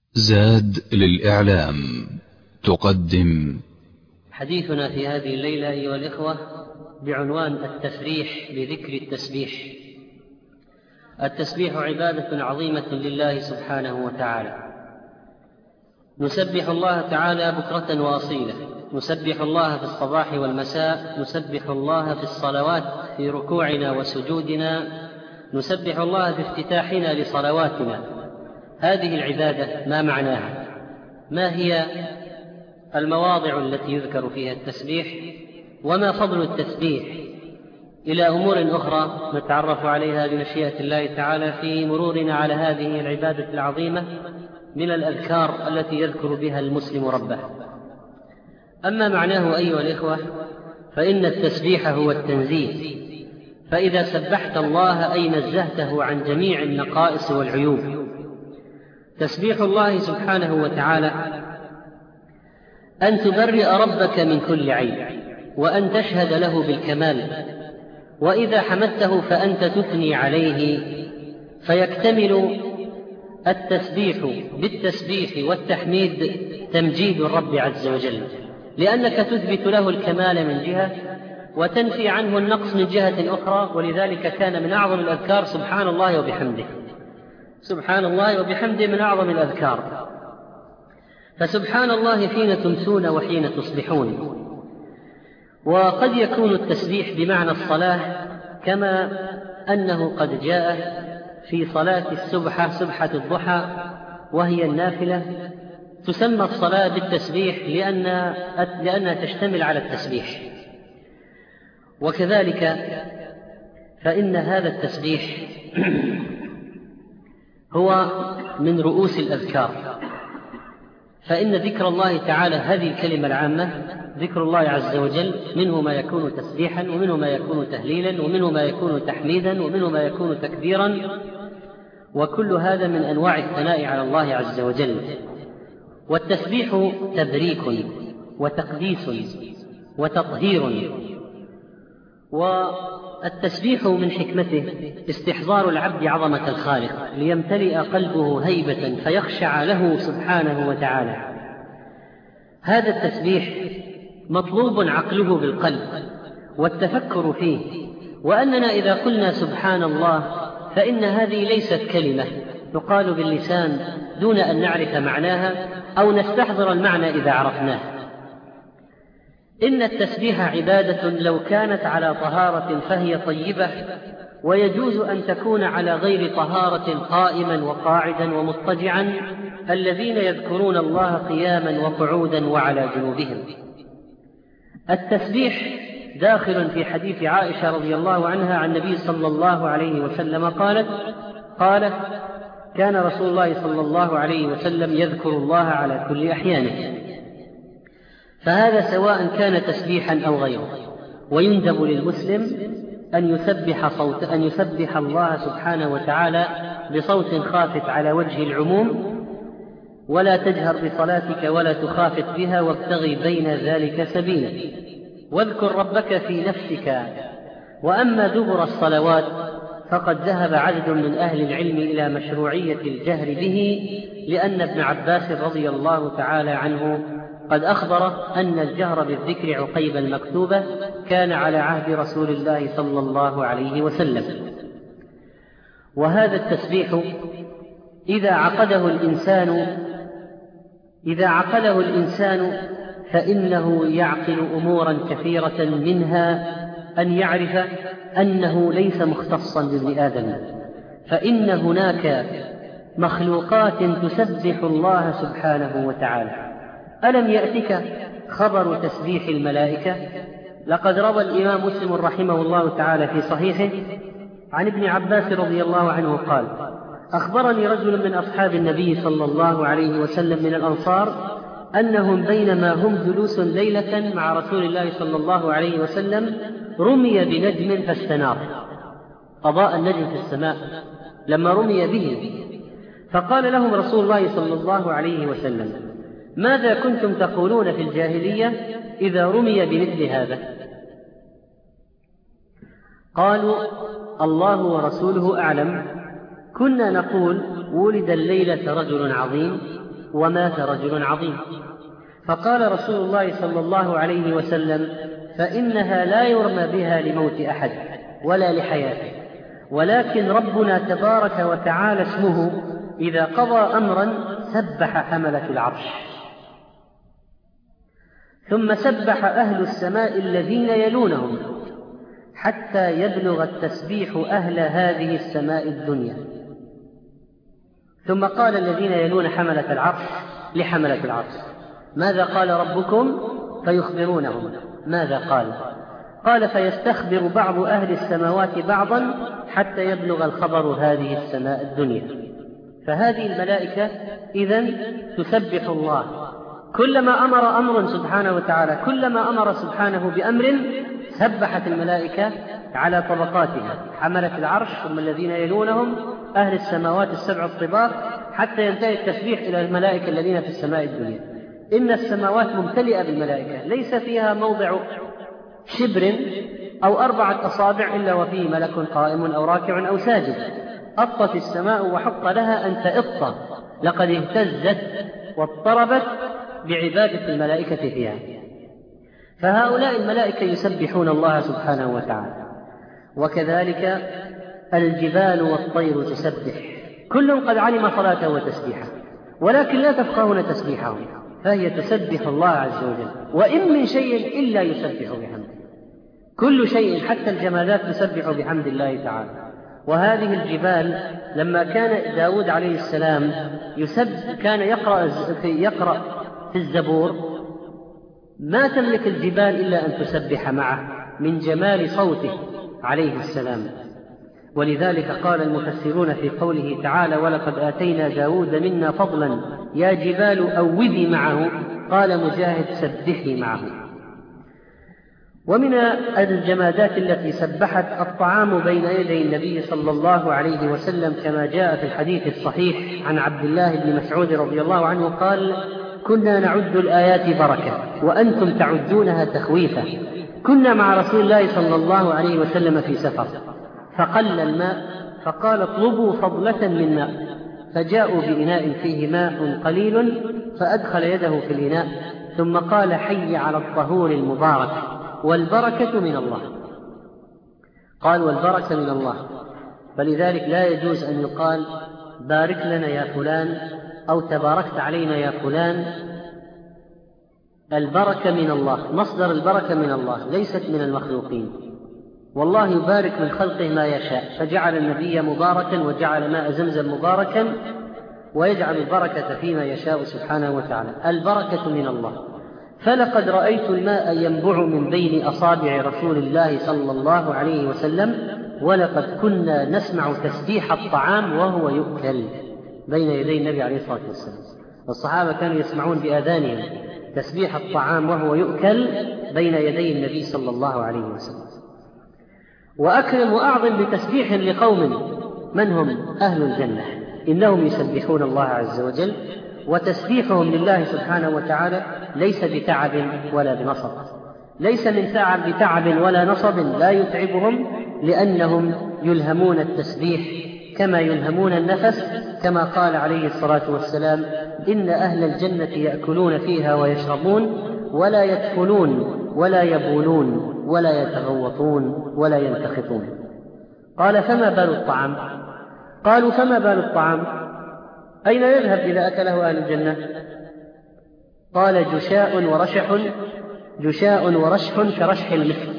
زاد للإعلام تقدم حديثنا في هذه الليلة أيها الإخوة بعنوان التفريح بذكر التسبيح. التسبيح عبادة عظيمة لله سبحانه وتعالى، نسبح الله تعالى بكرة وأصيلا، نسبح الله في الصباح والمساء، نسبح الله في الصلوات في ركوعنا وسجودنا، نسبح الله في افتتاحنا لصلواتنا. هذه العبادة ما معناها؟ ما هي المواضع التي يذكر فيها التسبيح؟ وما فضل التسبيح؟ إلى أمور أخرى نتعرف عليها بمشيئة الله تعالى في مرورنا على هذه العبادة العظيمة من الأذكار التي يذكر بها المسلم ربه. أما معناه أيها الإخوة فإن التسبيح هو التنزيه، فإذا سبحت الله أي نزهته عن جميع النقائص والعيوب. تسبيح الله سبحانه وتعالى أن تبرئ ربك من كل عيب، وأن تشهد له بالكمال، وإذا حمدته فأنت تثني عليه، فيكتمل التسبيح بالتسبيح والتحميد تمجيد الرب عز وجل، لأنك تثبت له الكمال من جهة وتنفي عنه النقص من جهة أخرى. ولذلك كان من أعظم الأذكار سبحان الله وبحمده، سبحان الله وبحمده من أعظم الأذكار. فسبحان الله حين تمسون وحين تصبحون. وقد يكون التسبيح بمعنى الصلاة، كما أنه قد جاء في صلاة السبحة، سبحة الضحى وهي النافلة، تسمى الصلاة بالتسبيح لأنها تشتمل على التسبيح. وكذلك فإن هذا التسبيح هو من رؤوس الأذكار، فإن ذكر الله تعالى هذه الكلمة العامة ذكر الله عز وجل منه ما يكون تسبيحا، ومنه ما يكون تهليلا، ومنه ما يكون تحميدا، ومنه ما يكون تكبيرا، وكل هذا من أنواع الثناء على الله عز وجل. والتسبيح تبريك وتقديس وتطهير. والتسبيح من حكمته استحضار العبد عظمة الخالق ليمتلئ قلبه هيبة فيخشع له سبحانه وتعالى. هذا التسبيح مطلوب عقله بالقلب والتفكر فيه، وأننا إذا قلنا سبحان الله فإن هذه ليست كلمة تقال باللسان دون أن نعرف معناها أو نستحضر المعنى إذا عرفناه. إن التسبيح عبادة لو كانت على طهارة فهي طيبة، ويجوز أن تكون على غير طهارة قائما وقاعدا ومضطجعا، الذين يذكرون الله قياما وقعودا وعلى جنوبهم. التسبيح داخل في حديث عائشة رضي الله عنها عن النبي صلى الله عليه وسلم قالت كان رسول الله صلى الله عليه وسلم يذكر الله على كل أحيانه. فهذا سواء كان تسبيحا أو غيره. ويندب للمسلم أن يسبح الله سبحانه وتعالى بصوت خافت على وجه العموم، ولا تجهر بصلاتك ولا تخافت بها، وابتغي بين ذلك سبيلا. واذكر ربك في نفسك. وأما دبر الصلوات فقد ذهب عدد من أهل العلم إلى مشروعية الجهر به، لأن ابن عباس رضي الله تعالى عنه قد أخبر أن الجهر بالذكر عقيب المكتوبة كان على عهد رسول الله صلى الله عليه وسلم. وهذا التسبيح إذا عقله الإنسان فإنه يعقل أمورا كثيرة، منها أن يعرف أنه ليس مختصا بابن آدم، فإن هناك مخلوقات تسبح الله سبحانه وتعالى. ألم يأتك خبر تسبيح الملائكة؟ لقد روى الإمام مسلم رحمه الله تعالى في صحيحه عن ابن عباس رضي الله عنه قال أخبرني رجل من أصحاب النبي صلى الله عليه وسلم من الأنصار أنهم بينما هم جلوس ليلة مع رسول الله صلى الله عليه وسلم رمي بنجم فاستنار. أضاء النجم في السماء لما رمي به، فقال لهم رسول الله صلى الله عليه وسلم ماذا كنتم تقولون في الجاهلية إذا رمي بمثل هذا؟ قالوا الله ورسوله أعلم، كنا نقول ولد الليلة رجل عظيم ومات رجل عظيم. فقال رسول الله صلى الله عليه وسلم: فإنها لا يرمى بها لموت أحد ولا لحياته، ولكن ربنا تبارك وتعالى اسمه إذا قضى أمرا سبح حملة العرش. ثم سبح أهل السماء الذين يلونهم حتى يبلغ التسبيح أهل هذه السماء الدنيا. ثم قال الذين يلون حملة العرش لحملة العرش: ماذا قال ربكم؟ فيخبرونهم. ماذا قال؟ قال: فيستخبر بعض أهل السماوات بعضا حتى يبلغ الخبر هذه السماء الدنيا. فهذه الملائكة إذن تسبح الله، كلما أمر أمر سبحانه وتعالى، كلما أمر سبحانه بأمر سبحت الملائكة على طبقاتها: حملة العرش، ثم الذين يلونهم، أهل السماوات السبع الطباق، حتى ينتهي التسبيح إلى الملائكة الذين في السماء الدنيا. إن السماوات ممتلئة بالملائكة، ليس فيها موضع شبر أو 4 أصابع إلا وفيه ملك قائم أو راكع أو ساجد. أطت السماء وحق لها أن تئط، لقد اهتزت واضطربت بعبادة الملائكة فيها. فهؤلاء الملائكة يسبحون الله سبحانه وتعالى. وكذلك الجبال والطير تسبح، كل قد علم صلاته وتسبيحه، ولكن لا تفقهون تسبيحهم، فهي تسبح الله عز وجل. وإن من شيء إلا يسبح بحمده، كل شيء حتى الجمادات تسبح بحمد الله تعالى. وهذه الجبال لما كان داود عليه السلام كان يقرأ في الزبور، ما تملك الجبال إلا أن تسبح معه من جمال صوته عليه السلام. ولذلك قال المفسرون في قوله تعالى: ولقد آتينا داود منا فضلا يا جبال أوبي معه، قال مجاهد: سبحي معه. ومن الجمادات التي سبحت الطعام بين يدي النبي صلى الله عليه وسلم، كما جاء في الحديث الصحيح عن عبد الله بن مسعود رضي الله عنه قال: كنا نعد الآيات بركة وأنتم تعدونها تخويفا. كنا مع رسول الله صلى الله عليه وسلم في سفر، فقل الماء، فقال: اطلبوا فضلة من ماء، فجاءوا بإناء فيه ماء قليل، فأدخل يده في الإناء ثم قال: حي على الطهور المبارك، والبركة من الله. قال: والبركة من الله. فلذلك لا يجوز أن يقال: بارك لنا يا فلان، أو تباركت علينا يا فلان. البركة من الله، مصدر البركة من الله، ليست من المخلوقين. والله يبارك من خلقه ما يشاء، فجعل النبي مباركا وجعل ماء زمزم مباركا، ويجعل البركة فيما يشاء سبحانه وتعالى. البركة من الله. فلقد رأيت الماء ينبع من بين أصابع رسول الله صلى الله عليه وسلم، ولقد كنا نسمع تسبيح الطعام وهو يؤكل بين يدي النبي عليه الصلاة والسلام. الصحابة كانوا يسمعون بآذانهم تسبيح الطعام وهو يؤكل بين يدي النبي صلى الله عليه وسلم. وأكرم وأعظم بتسبيح لقوم من هم أهل الجنة، إنهم يسبحون الله عز وجل، وتسبيحهم لله سبحانه وتعالى ليس بتعب ولا بنصب، ليس من بتعب ولا نصب لا يتعبهم، لأنهم يلهمون التسبيح كما يلهمون النفس، كما قال عليه الصلاة والسلام: إن أهل الجنة يأكلون فيها ويشربون ولا يدخلون ولا يبولون ولا يتغوطون ولا ينتخطون. قال: فما بال الطعام؟ قالوا: فما بال الطعام؟ أين يذهب إذا أكله أهل الجنة؟ قال: جشاء ورشح كرشح المسك.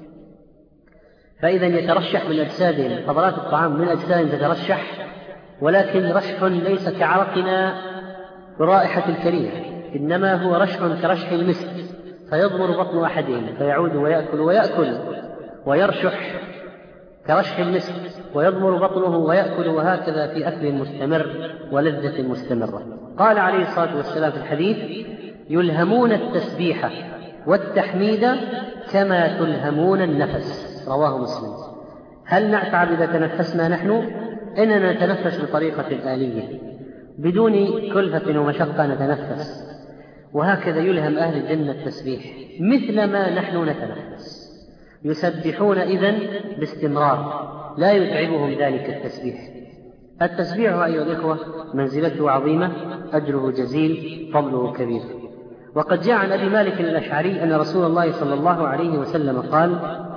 فإذا يترشح من أجسادهم، فضلات الطعام من أجسادهم تترشح، ولكن رشح ليس كعرقنا برائحة الكريهة، إنما هو رشح كرشح المسك، فيضمر بطن أحدهم فيعود ويأكل ويرشح كرشح المسك، ويضمر بطنه ويأكل، وهكذا في أكل مستمر ولذة مستمرة. قال عليه الصلاة والسلام في الحديث: يلهمون التسبيح والتحميد كما تلهمون النفس. رواه مسلم. هل نتعب إذا تنفسنا نحن؟ إننا نتنفس بطريقة آلية بدون كلفة ومشقة نتنفس، وهكذا يلهم أهل الجنة التسبيح مثل ما نحن نتنفس. يسبحون إذن باستمرار، لا يتعبهم ذلك التسبيح. التسبيح أيها الإخوة منزلته عظيمة، أجره جزيل، فضله كبير. وقد جاء عن أبي مالك الأشعري أن رسول الله صلى الله عليه وسلم قال: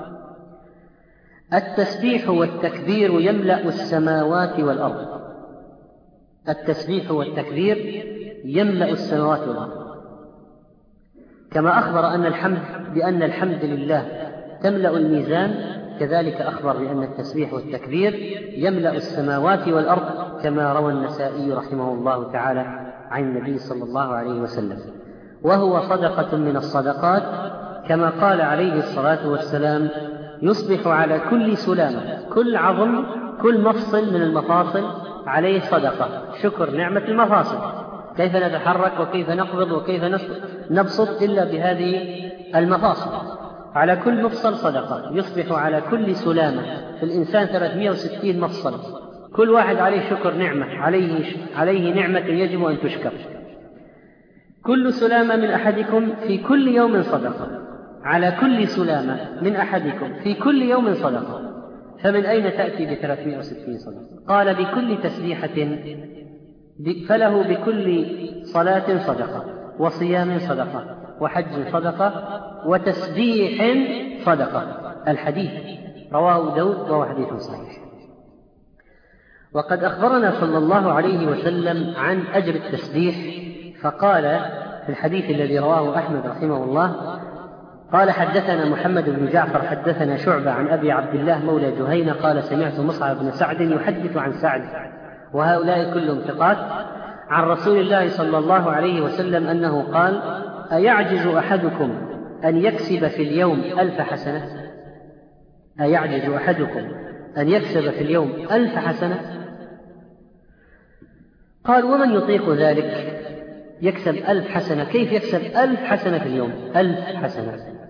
التسبيح والتكبير يملأ السماوات والأرض. التسبيح والتكبير يملأ السماوات والأرض. كما أخبر بأن الحمد لله تملأ الميزان، كذلك أخبر بأن التسبيح والتكبير يملأ السماوات والأرض، كما روى النسائي رحمه الله تعالى عن النبي صلى الله عليه وسلم. وهو صدقة من الصدقات، كما قال عليه الصلاة والسلام: يصبح على كل سلامة، كل عظم، كل مفصل من المفاصل عليه صدقة، شكر نعمة المفاصل. كيف نتحرك وكيف نقبض وكيف نبسط إلا بهذه المفاصل. على كل مفصل صدقة. يصبح على كل سلامة، في الإنسان 360 مفصل، كل واحد عليه شكر نعمة، عليه نعمة يجب أن تشكر. كل سلامة من أحدكم في كل يوم صدقة. على كل سلامة من أحدكم في كل يوم صدقة. فمن أين تأتي ب360 صدقة؟ قال: بكل تسبيحة، فله بكل صلاة صدقة، وصيام صدقة، وحج صدقة، وتسبيح صدقة. الحديث رواه داود وهو حديث صحيح. وقد أخبرنا صلى الله عليه وسلم عن أجر التسبيح، فقال في الحديث الذي رواه أحمد رحمه الله: قال: حدثنا محمد بن جعفر حدثنا شعبة عن أبي عبد الله مولى جهينة قال: سمعت مصعب بن سعد يحدث عن سعد، وهؤلاء كلهم ثقات، عن رسول الله صلى الله عليه وسلم أنه قال: أيعجز أحدكم أن يكسب في اليوم 1000 حسنة؟ أيعجز أحدكم أن يكسب في اليوم 1000 حسنة؟ قال: ومن يطيق ذلك؟ يكسب 1000 حسنة. كيف يكسب 1000 حسنة في اليوم؟ 1000 حسنة.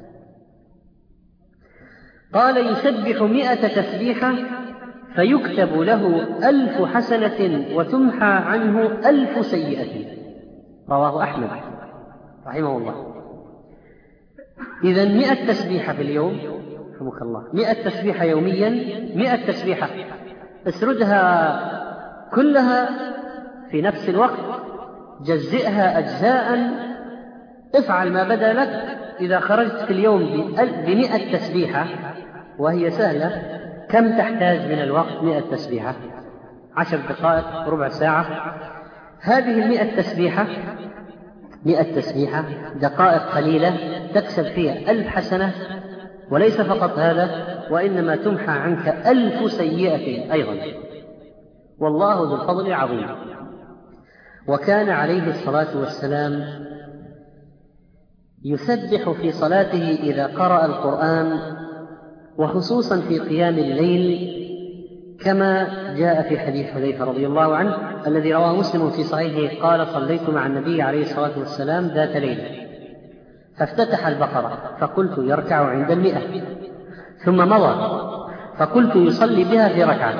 قال: يسبح 100 تسبيحة فيكتب له 1000 حسنة وتمحى عنه 1000 سيئة. رواه أحمد رحمه الله. إذن 100 تسبيحة في اليوم، رحمك الله، 100 تسبيحة يوميا، 100 تسبيحة اسردها كلها في نفس الوقت، جزئها أجزاء، افعل ما بدا لك. إذا خرجت في اليوم ب100 تسبيحة وهي سهلة، كم تحتاج من الوقت 100 تسبيحة؟ 10 دقائق، ربع ساعة. هذه 100 تسبيحة، 100 تسبيحة دقائق قليلة تكسب فيها 1000 حسنة. وليس فقط هذا، وإنما تمحى عنك 1000 سيئة أيضا. والله ذو الفضل العظيم. وكان عليه الصلاة والسلام يسبح في صلاته إذا قرأ القرآن، وخصوصا في قيام الليل، كما جاء في حديث حذيفة رضي الله عنه الذي رواه مسلم في صحيحه قال: صليت مع النبي عليه الصلاة والسلام ذات ليلة، فافتتح البقرة فقلت يركع عند 100، ثم مضى فقلت يصلي بها في ركعة،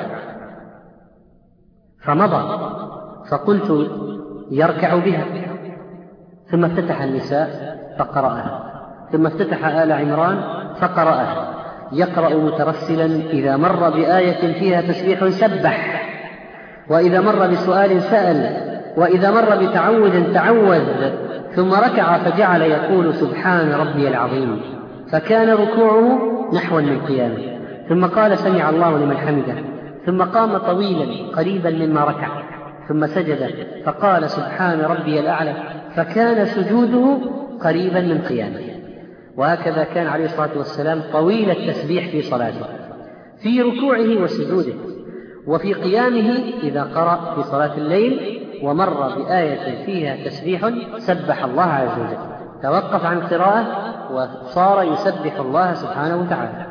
فمضى فقلت يركع بها، ثم افتتح النساء فقرأها، ثم افتتح آل عمران فقرأها، يقرأ مترسلا: إذا مر بآية فيها تسبيح سبح، وإذا مر بسؤال سأل، وإذا مر بتعوذ تعوذ، ثم ركع فجعل يقول: سبحان ربي العظيم، فكان ركوعه نحوا من قيامه، ثم قال: سمع الله لمن حمده، ثم قام طويلا قريبا مما ركع، ثم سجد فقال: سبحان ربي الأعلى، فكان سجوده قريبا من قيامه. وهكذا كان عليه الصلاة والسلام طويل التسبيح في صلاته، في ركوعه وسجوده، وفي قيامه إذا قرأ في صلاة الليل ومر بآية فيها تسبيح سبح الله عز وجل، توقف عن قراءة وصار يسبح الله سبحانه وتعالى.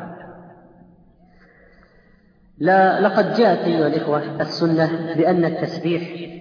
لقد جاءت أيها الإخوة السنة بأن التسبيح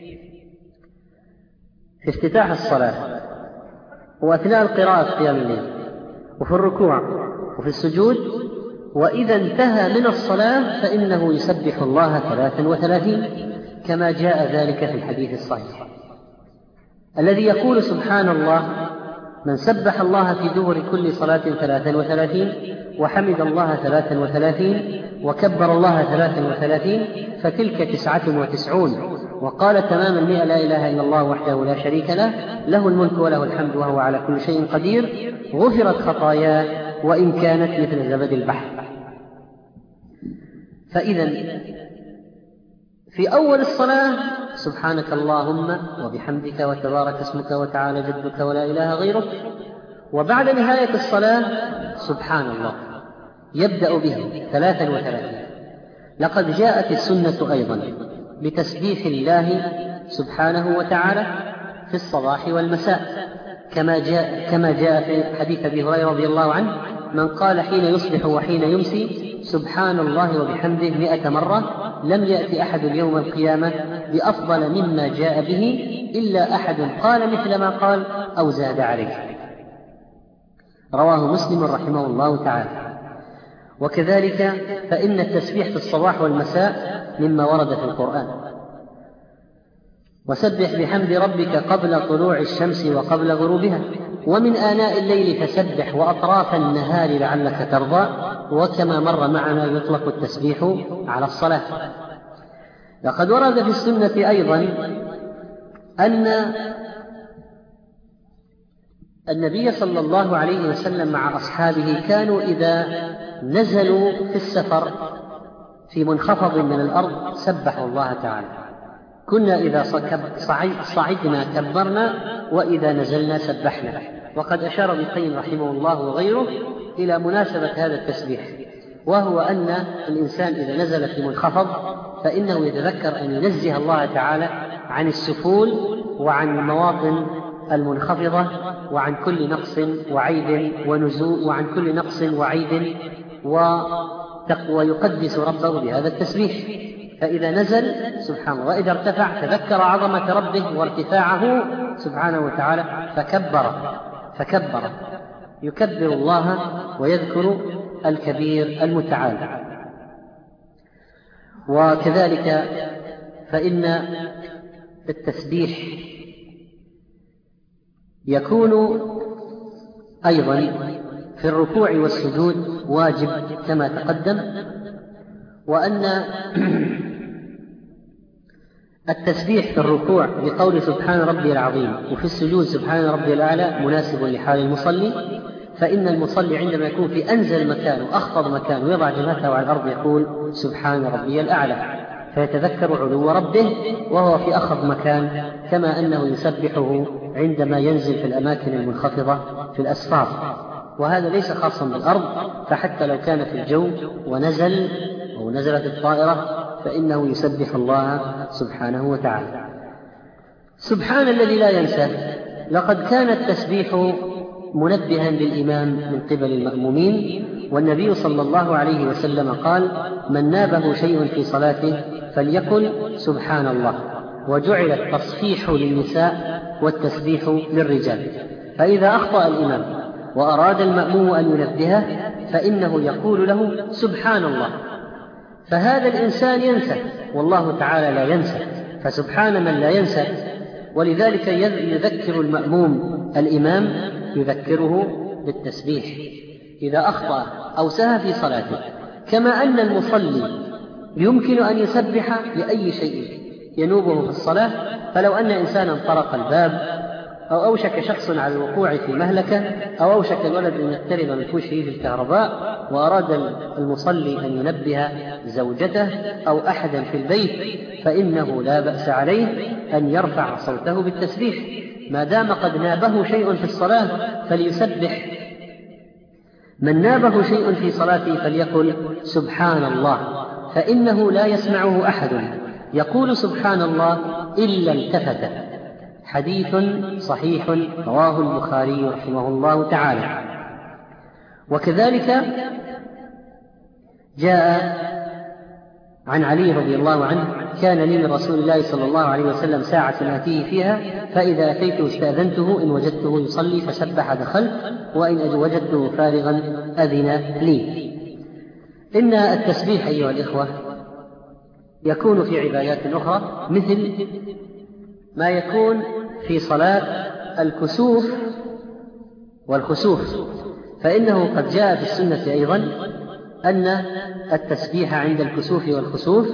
في افتتاح الصلاة وأثناء القراءة في قيام الليل وفي الركوع وفي السجود، وإذا انتهى من الصلاة فإنه يسبح الله 33 كما جاء ذلك في الحديث الصحيح الذي يقول: سبحان الله من سبح الله في دبر كل صلاة 33 وحمد الله 33 وكبر الله 33 فتلك 99 وقال تمام 100 لا إله إلا الله وحده لا شريك له له الملك وله الحمد وهو على كل شيء قدير غفرت خطاياه وإن كانت مثل زبد البحر. فإذا في أول الصلاة سبحانك اللهم وبحمدك وتبارك اسمك وتعالى جدك ولا إله غيرك، وبعد نهاية الصلاة سبحان الله يبدأ به 33. لقد جاءت السنة أيضا بتسبيح الله سبحانه وتعالى في الصباح والمساء كما جاء في حديث أبي هريرة رضي الله عنه: من قال حين يصبح وحين يمسي سبحان الله وبحمده 100 مرة لم يأتي أحد يوم القيامة بأفضل مما جاء به إلا أحد قال مثل ما قال أو زاد عليه. رواه مسلم رحمه الله تعالى. وكذلك فإن التسبيح في الصباح والمساء مما ورد في القرآن: وسبح بحمد ربك قبل طلوع الشمس وقبل غروبها ومن آناء الليل فسبح وأطراف النهار لعلك ترضى. وكما مر معنا يطلق التسبيح على الصلاة. لقد ورد في السنة أيضا أن النبي صلى الله عليه وسلم مع أصحابه كانوا إذا نزلوا في السفر في منخفض من الأرض سبحوا الله تعالى. كنا إذا صعدنا كبرنا وإذا نزلنا سبحنا. وقد أشار ابن القيم رحمه الله وغيره إلى مناسبة هذا التسبيح، وهو أن الإنسان إذا نزل في منخفض فإنه يتذكر أن ينزه الله تعالى عن السفول وعن المواطن المنخفضة وعن كل نقص وعيب ونزول وعن كل نقص وعيب ويقدس ربه بهذا التسبيح. فإذا نزل سبحان الله، وإذا ارتفع تذكر عظمة ربه وارتفاعه سبحانه وتعالى فكبر يكبر الله ويذكر الكبير المتعال. وكذلك فإن التسبيح يكون أيضا في الركوع والسجود واجب كما تقدم، وأن التسبيح في الركوع بقول سبحان ربي العظيم وفي السجود سبحان ربي الأعلى مناسب لحال المصلي. فإن المصلي عندما يكون في أنزل مكان وأخفض مكان ويضع جبهته على الأرض يقول سبحان ربي الأعلى، فيتذكر علو ربه وهو في أخفض مكان، كما أنه يسبحه عندما ينزل في الأماكن المنخفضة في الأسفار. وهذا ليس خاصا بالأرض، فحتى لو كان في الجو ونزل أو نزلت الطائرة فإنه يسبح الله سبحانه وتعالى. سبحان الذي لا ينسى. لقد كان التسبيح منبها للإمام من قبل المأمومين، والنبي صلى الله عليه وسلم قال: من نابه شيء في صلاته فليقل سبحان الله. وجعل التصفيح للنساء والتسبيح للرجال. فإذا أخطأ الإمام وأراد المأموم أن ينبهه فإنه يقول له سبحان الله، فهذا الإنسان ينسى والله تعالى لا ينسى، فسبحان من لا ينسى. ولذلك يذكر المأموم الإمام يذكره بالتسبيح إذا أخطأ أو سهى في صلاته، كما أن المصلي يمكن أن يسبح لأي شيء ينوبه في الصلاة. فلو أن إنسانا طرق الباب أو أوشك شخص على الوقوع في مهلكة أو أوشك الولد أن يقترب من فوشه في الكهرباء وأراد المصلي أن ينبه زوجته أو أحدا في البيت فإنه لا بأس عليه أن يرفع صوته بالتسبيح ما دام قد نابه شيء في الصلاة فليسبح. من نابه شيء في صلاته فليقل سبحان الله، فإنه لا يسمعه أحد يقول سبحان الله إلا التفت. حديث صحيح رواه البخاري رحمه الله تعالى. وكذلك جاء عن علي رضي الله عنه: كان لي من رسول الله صلى الله عليه وسلم ساعة آتيه فيها، فإذا أتيته استأذنته، إن وجدته يصلي فسبح دخلت، وإن وجدته فارغا أذن لي. إن التسبيح أيها الإخوة يكون في عبادات أخرى، مثل ما يكون في صلاة الكسوف والخسوف، فإنه قد جاء في السنة أيضا أن التسبيح عند الكسوف والخسوف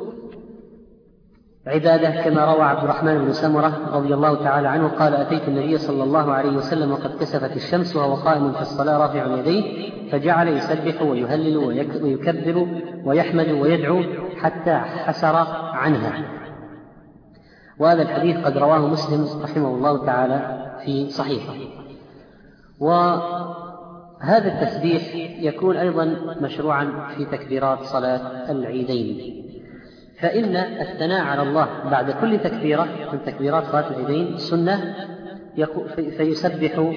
عبادة، كما روى عبد الرحمن بن سمرة رضي الله تعالى عنه قال: أتيت النبي صلى الله عليه وسلم وقد كسفت الشمس وهو قائم في الصلاة رافع يديه، فجعل يسبح ويهلل ويكبر ويحمد ويدعو حتى حسر عنها. وهذا الحديث قد رواه مسلم رحمه الله تعالى في صحيحه. وهذا التسبيح يكون أيضا مشروعا في تكبيرات صلاة العيدين، فإن الثناء على الله بعد كل تكبيرة من تكبيرات صلاة العيدين سنة، فيسبح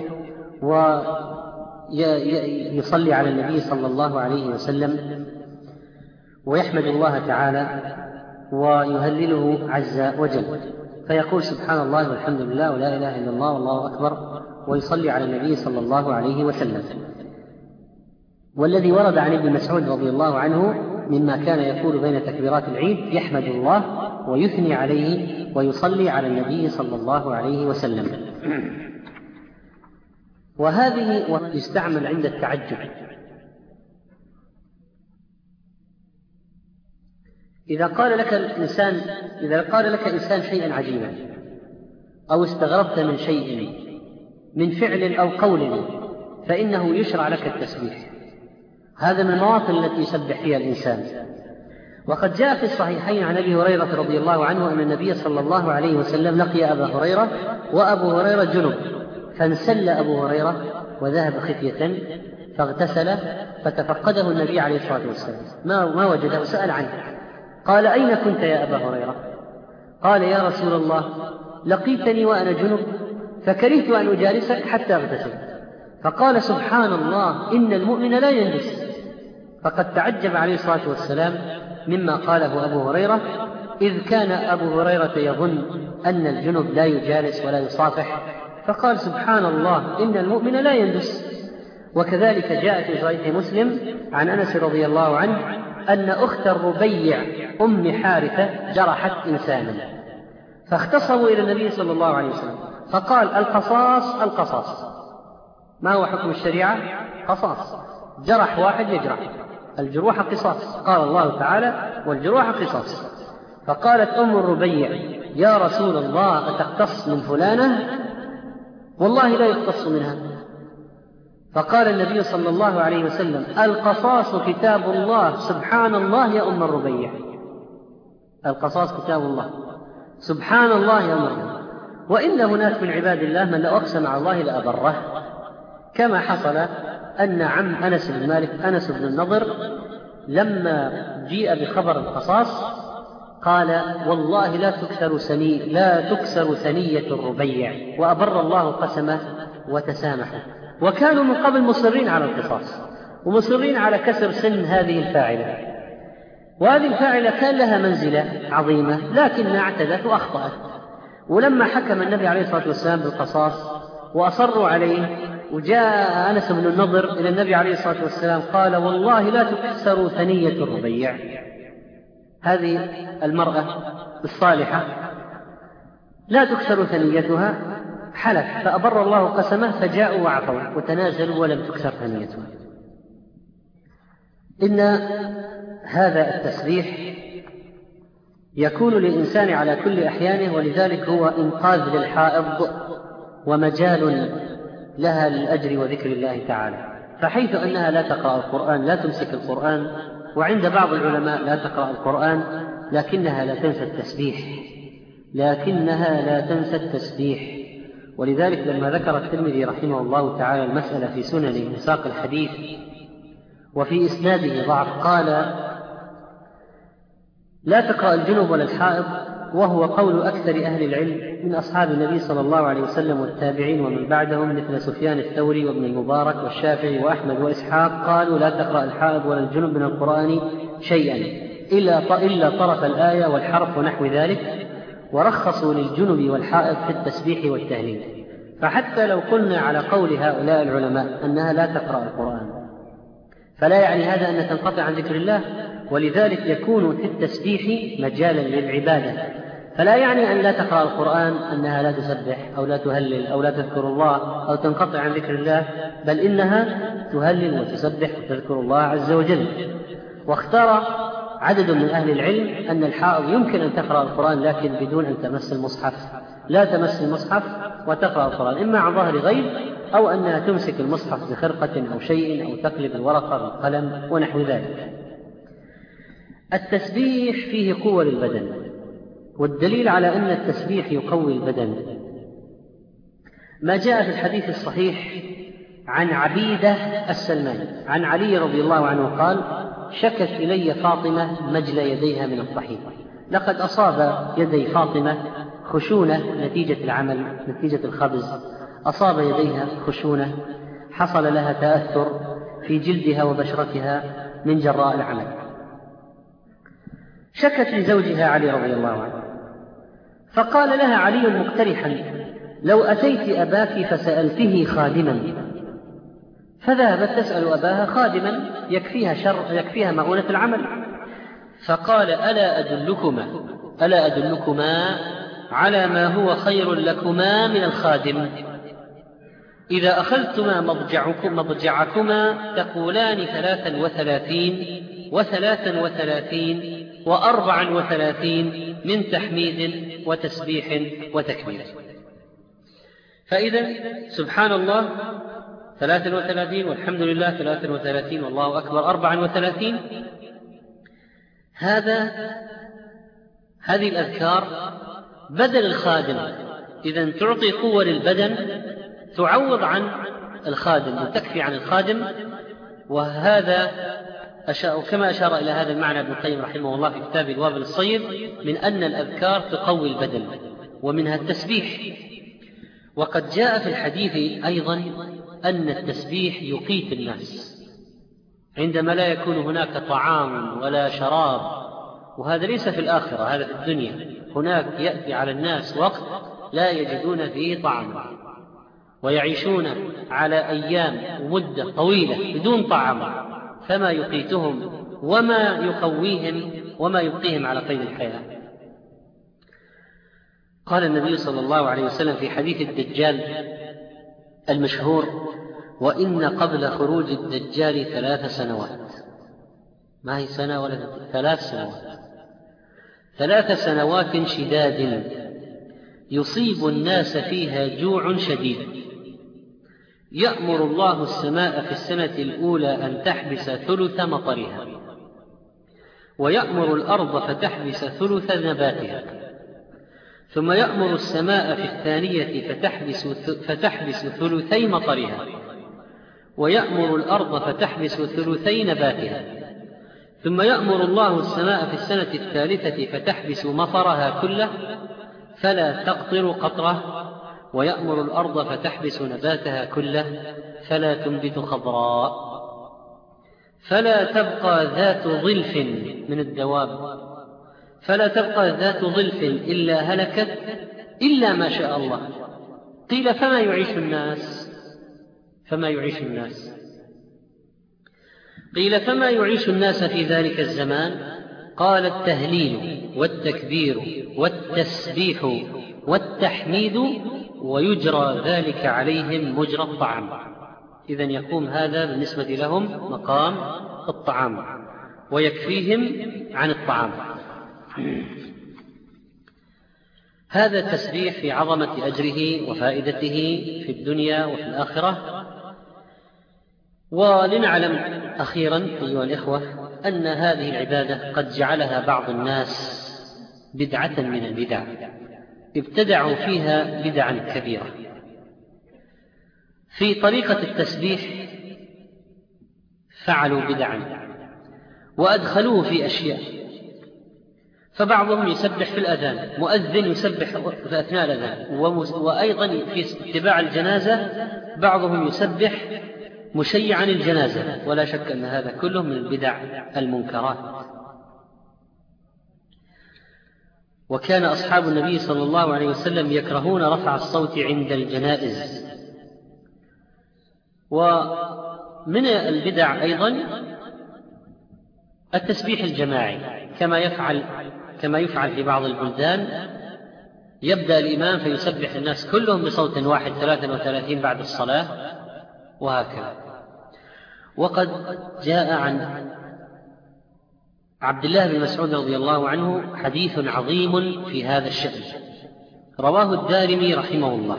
ويصلي على النبي صلى الله عليه وسلم ويحمد الله تعالى ويهلله عز وجل، فيقول سبحان الله والحمد لله ولا إله إلا الله والله أكبر، ويصلي على النبي صلى الله عليه وسلم. والذي ورد عن ابن مسعود رضي الله عنه مما كان يقول بين تكبيرات العيد: يحمد الله ويثني عليه ويصلي على النبي صلى الله عليه وسلم. وهذه يستعمل عند التعجب. إذا قال لك إنسان شيئا عجيبا، أو استغربت من شيء من فعل أو قول، فإنه يشرع لك التسبيح. هذا من المواطن التي يسبح فيها الإنسان. وقد جاء في الصحيحين عن أبي هريرة رضي الله عنه أن النبي صلى الله عليه وسلم لقي أبا هريرة وأبو هريرة جنب، فانسل أبو هريرة وذهب خفية فاغتسل، فتفقده النبي عليه الصلاة والسلام ما وجده، سأل عنه قال: أين كنت يا أبا هريرة؟ قال: يا رسول الله، لقيتني وأنا جنب فكرهت أن أجالسك حتى أغتسل. فقال: سبحان الله، إن المؤمن لا ينجس. فقد تعجب عليه الصلاة والسلام مما قاله أبو هريرة، إذ كان أبو هريرة يظن أن الجنب لا يجالس ولا يصافح، فقال: سبحان الله، إن المؤمن لا ينجس. وكذلك جاء في صحيح مسلم عن أنس رضي الله عنه أن أخت الربيع أم حارثة جرحت إنسانا، فاختصموا إلى النبي صلى الله عليه وسلم، فقال: القصاص. ما هو حكم الشريعة؟ قصاص، جرح واحد يجرح، الجروح قصاص، قال الله تعالى: والجروح قصاص. فقالت أم الربيع: يا رسول الله، أتقتص من فلانة؟ والله لا يقتص منها. فقال النبي صلى الله عليه وسلم: القصاص كتاب الله، سبحان الله يا أم الربيع. القصاص كتاب الله، سبحان الله يا أم الربيع. وإن هناك من عباد الله من لو أقسم على الله لأبره، كما حصل أن عم أنس بن مالك أنس بن النضر لما جيء بخبر القصاص قال: والله لا تكسر ثنية الربيع، وأبر الله قسمه وتسامحوا. وكانوا من قبل مصرين على القصاص ومصرين على كسر سن هذه الفاعلة، وهذه الفاعلة كان لها منزلة عظيمة، لكنها اعتدت وأخطأت. ولما حكم النبي عليه الصلاة والسلام بالقصاص وأصروا عليه، وجاء أنس بن النضر إلى النبي عليه الصلاة والسلام قال: والله لا تكسر ثنية الربيع. هذه المرأة الصالحة لا تكسر ثنيتها، حلف فأبر الله قسمه، فجاءوا وعفوا وتنازلوا ولم تكسر ثنيتها. إن هذا التسبيح يكون للإنسان على كل أحيانه، ولذلك هو إنقاذ للحائض ومجال لها للأجر وذكر الله تعالى. فحيث أنها لا تقرأ القرآن، لا تمسك القرآن، وعند بعض العلماء لا تقرأ القرآن، لكنها لا تنسى التسبيح. ولذلك لما ذكر الترمذي رحمه الله تعالى المسألة في سننه مساق الحديث وفي إسناده ضعف، قال: لا تقرأ الجنب ولا الحائض، وهو قول أكثر أهل العلم من أصحاب النبي صلى الله عليه وسلم والتابعين ومن بعدهم، مثل سفيان الثوري وابن المبارك والشافعي وأحمد وإسحاق، قالوا: لا تقرأ الحائض ولا الجنب من القرآن شيئا إلا طرف الآية والحرف ونحو ذلك، ورخصوا للجنب والحائض في التسبيح والتهليل. فحتى لو قلنا على قول هؤلاء العلماء أنها لا تقرأ القرآن، فلا يعني هذا أن تنقطع عن ذكر الله، ولذلك يكون في التسبيح مجالا للعبادة، فلا يعني أن لا تقرأ القرآن أنها لا تسبح أو لا تهلل أو لا تذكر الله أو تنقطع عن ذكر الله، بل إنها تهلل وتسبح وتذكر الله عز وجل. واختار عدد من أهل العلم أن الحائض يمكن أن تقرأ القرآن لكن بدون أن تمس المصحف، لا تمس المصحف وتقرأ القرآن، إما عن ظهر غيب أو أنها تمسك المصحف بخرقة أو شيء أو تقلب الورقة بالقلم ونحو ذلك. التسبيح فيه قوة للبدن، والدليل على أن التسبيح يقوي البدن ما جاء في الحديث الصحيح عن عبيدة السلماني عن علي رضي الله عنه قال: شكت إلي فاطمة مجل يديها من الطحين، لقد أصاب يدي فاطمة خشونة نتيجة العمل، نتيجة الخبز، أصاب يديها خشونة، حصل لها تأثر في جلدها وبشرتها من جراء العمل. شكت لزوجها علي رضي الله عنه، فقال لها علي مقترحا: لو أتيت أباك فسألته خادما، فذهبت تسأل أباها خادما يكفيها مؤونة العمل، فقال: ألا أدلكما على ما هو خير لكما من الخادم؟ إذا أخذتما مضجعكما تقولان 33 و33 و34 من تحميد وتسبيح وتكبير. فإذا سبحان الله 33 والحمد لله 33 والله أكبر 34. هذه الأذكار بدل الخادم، إذن تعطي قوة للبدن تعوض عن الخادم وتكفي عن الخادم. وهذا كما أشار إلى هذا المعنى ابن القيم رحمه الله في كتاب الوابل الصيب من أن الأذكار تقوي البدن ومنها التسبيح. وقد جاء في الحديث أيضا أن التسبيح يقيت الناس عندما لا يكون هناك طعام ولا شراب، وهذا ليس في الآخرة، هذا في الدنيا. هناك يأتي على الناس وقت لا يجدون فيه طعاما ويعيشون على أيام ومدة طويلة بدون طعام، فما يقيتهم وما يقويهم وما يبقيهم على قيد الحياة. قال النبي صلى الله عليه وسلم في حديث الدجال المشهور: وإن قبل خروج الدجال 3 سنوات، ما هي سنة ولا 3 سنوات، 3 سنوات شداد يصيب الناس فيها جوع شديد، يأمر الله السماء في السنة الأولى أن تحبس ثلث مطرها، ويأمر الأرض فتحبس ثلث نباتها، ثم يأمر السماء في الثانية فتحبس ثلثي مطرها، ويأمر الأرض فتحبس ثلثي نباتها، ثم يأمر الله السماء في السنة الثالثة فتحبس مطرها كله فلا تقطر قطرة، ويأمر الأرض فتحبس نباتها كله فلا تنبت خضراء، فلا تبقى ذات ظلف من الدواب، فلا تبقى ذات ظلف إلا هلكت إلا ما شاء الله. قيل: فما يعيش الناس؟ قيل: فما يعيش الناس في ذلك الزمان؟ قال: التهليل والتكبير والتسبيح والتحميد، ويجرى ذلك عليهم مجرى الطعام. إذن يقوم هذا بالنسبة لهم مقام الطعام ويكفيهم عن الطعام. هذا التسبيح في عظمة أجره وفائدته في الدنيا وفي الآخرة. ولنعلم أخيرا أيها الإخوة أن هذه العبادة قد جعلها بعض الناس بدعة من البدع، ابتدعوا فيها بدعا كبيرة في طريقة التسبيح، فعلوا بدعا وأدخلوه في أشياء. فبعضهم يسبح في الأذان، مؤذن يسبح في أثناء الأذان، وأيضا في اتباع الجنازة بعضهم يسبح مشيعا الجنازة، ولا شك أن هذا كله من البدع المنكرات. وكان أصحاب النبي صلى الله عليه وسلم يكرهون رفع الصوت عند الجنائز. ومن البدع أيضا التسبيح الجماعي كما يفعل في بعض البلدان يبدأ الإمام فيسبح الناس كلهم بصوت واحد 33 بعد الصلاة، وهكذا. وقد جاء عن عبد الله بن مسعود رضي الله عنه حديث عظيم في هذا الشأن، رواه الدارمي رحمه الله.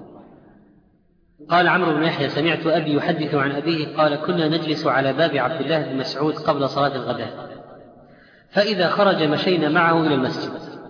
قال عمرو بن يحيى: سمعت أبي يحدث عن أبيه قال: كنا نجلس على باب عبد الله بن مسعود قبل صلاة الغداء، فإذا خرج مشينا معه إلى المسجد.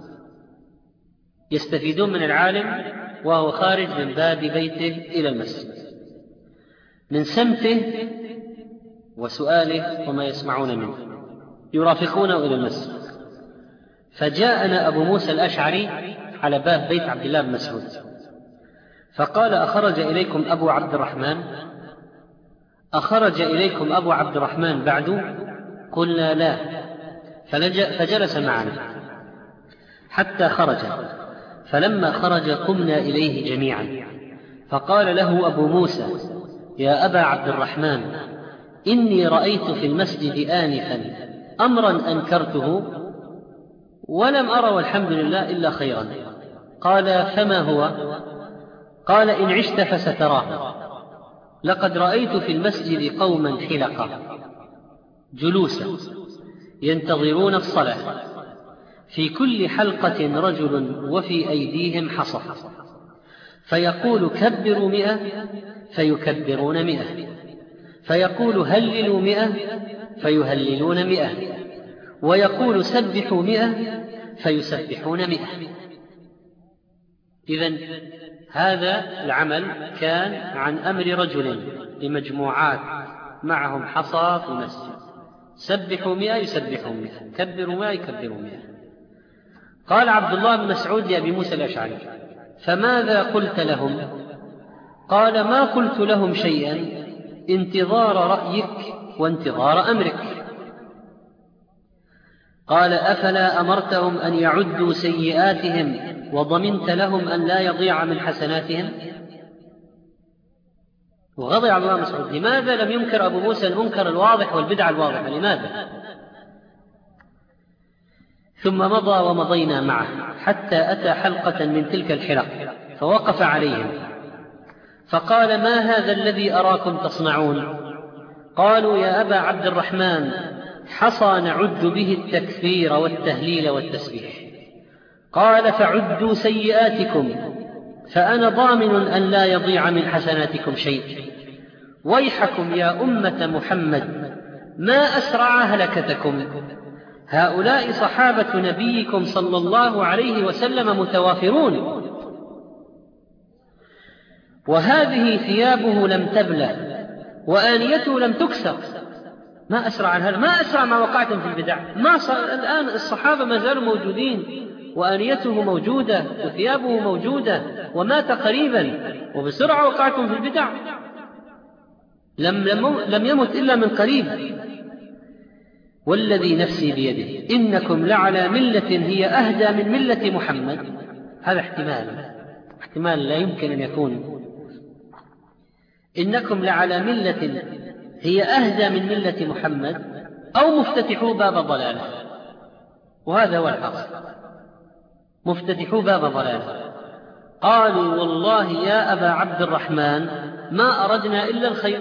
يستفيدون من العالم وهو خارج من باب بيته إلى المسجد، من سمته وسؤاله وما يسمعون منه، يرافقونه إلى المسجد. فجاءنا أبو موسى الأشعري على باب بيت عبد الله بن مسعود فقال: أخرج إليكم أبو عبد الرحمن؟ أخرج إليكم أبو عبد الرحمن بعد؟ قلنا لا. فجلس معنا حتى خرج، فلما خرج قمنا إليه جميعا، فقال له أبو موسى: يا أبا عبد الرحمن، إني رأيت في المسجد آنفا أمرا أنكرته ولم أرى والحمد لله إلا خيرا. قال: فما هو؟ قال: إن عشت فستراه. لقد رأيت في المسجد قوما حلقا جلوسا ينتظرون الصلاة، في كل حلقة رجل وفي أيديهم حصى، فيقول: كبروا 100 فيكبرون 100، فيقول: هللوا 100 فيهللون 100، ويقول: سبحوا 100 فيسبحون 100. إذن هذا العمل كان عن أمر رجل لمجموعات معهم حصى في المسجد، سبحوا 100 يسبحوا 100، كبروا 100 يكبروا 100. قال عبد الله بن مسعود لأبي موسى الأشعري: فماذا قلت لهم؟ قال: ما قلت لهم شيئا، انتظار رأيك وانتظار أمرك. قال: أفلا أمرتهم أن يعدوا سيئاتهم وضمنت لهم أن لا يضيع من حسناتهم؟ وغضب عبد الله بن مسعود: لماذا لم ينكر أبو موسى المنكر الواضح والبدعة الواضحة؟ لماذا؟ ثم مضى ومضينا معه حتى أتى حلقة من تلك الحلق فوقف عليهم فقال: ما هذا الذي أراكم تصنعون؟ قالوا: يا أبا عبد الرحمن، حصى نعد به التكفير والتهليل والتسبيح. قال: فعدوا سيئاتكم فأنا ضامن أن لا يضيع من حسناتكم شيء. ويحكم يا أمة محمد، ما أسرع هلكتكم، هؤلاء صحابة نبيكم صلى الله عليه وسلم متوافرون، وهذه ثيابه لم تبلى وآنيته لم تكسر. ما أسرع هذا، ما أسرع ما وقعتم في البدع. الآن الصحابة ما زالوا موجودين، وآنيته موجودة وثيابه موجودة، ومات قريبا، وبسرعة وقعتم في البدع. لم يمت إلا من قريب. والذي نفسي بيده إنكم لعلى ملة هي أهدى من ملة محمد. هذا احتمال لا يمكن أن يكون. إنكم لعلى ملة هي أهدى من ملة محمد، أو مفتتحوا باب ضلاله. وهذا هو الحاصل، مفتتحوا باب ضلاله. قالوا: والله يا أبا عبد الرحمن ما أردنا إلا الخير.